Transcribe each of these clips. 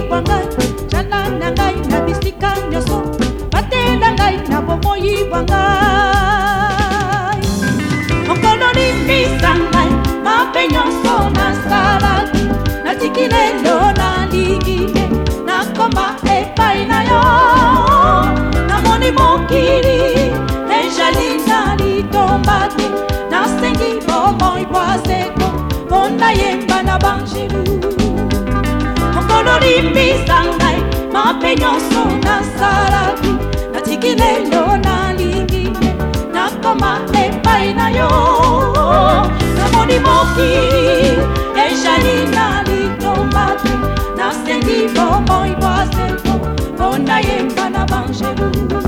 ngai jana na ngai na bisika nyonso batela ngai na bomoi bwa ngai mokolo limbisa ngai mabe nyonso nasalaki natiki lelo nalingi te nakoma epai na yo namoni mokili ezali na litomba te nasengi bomoi bwa seko mpona yemba na banjelu mokolo limbisa ngai mabe nyonso nasalaki natiki lelo nalingi te nakoma epai na yo namoni mokili ezali na litomba te nasengi bomoi bwa seko mpona yemba na banjelu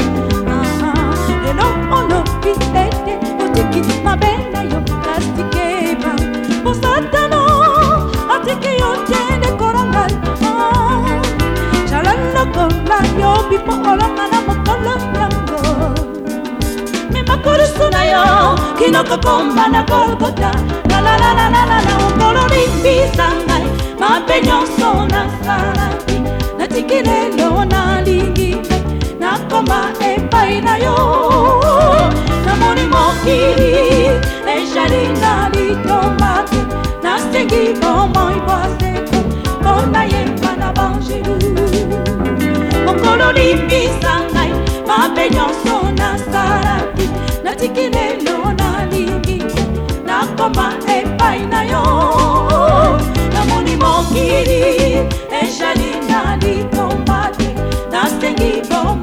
lelo olobi ete otiki mabe na yo plastikeba po satano atiki yo tene korangai jalandokola yo bipo olonga na mokolo yango memakorisu na yo kinokokomba na golgota lalalalalala okolo limbisa ngai mabe nyonso nasalaki natiki lelo nalingi nakoma epai na yo namoni mokili ezali na litomba te nasengi bomoi bwa seko mpona yemba na banjelu mokolo limbisa ngai mabe nyonso nasalaki natiki lelo nalingi nakoma epai na yo namoni mokili ezali na litomba te nasengi bomoi